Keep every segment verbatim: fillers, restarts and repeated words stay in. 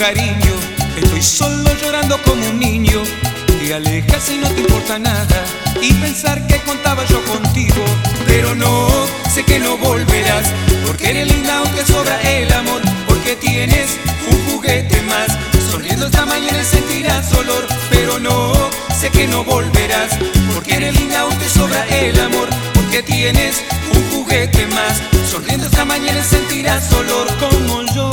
cariño. Estoy solo llorando como un niño. Te alejas y no te importa nada, y pensar que contaba yo contigo. Pero no, sé que no volverás, porque eres linda aunque sobra el amor, porque tienes un juguete más. Sonriendo esta mañana sentirás olor. Pero no, sé que no volverás, porque eres linda aunque sobra el amor, porque tienes un juguete más. Sonriendo esta mañana sentirás olor como yo.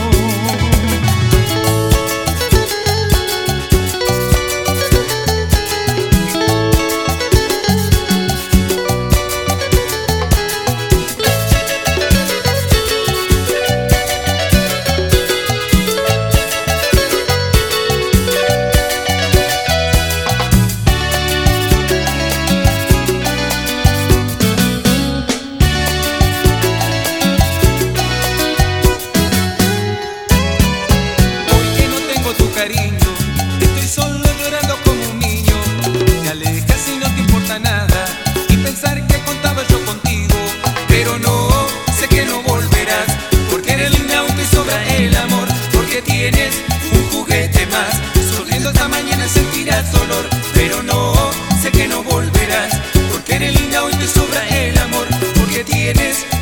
Cariño, estoy solo llorando como un niño. Te alejas y no te importa nada, y pensar que contaba yo contigo. Pero no, sé que no volverás, porque eres linda aunque sobra el amor, porque tienes un juguete más. Sonriendo esta mañana sentirás dolor. Pero no, sé que no volverás, porque eres linda aunque sobra el amor, porque tienes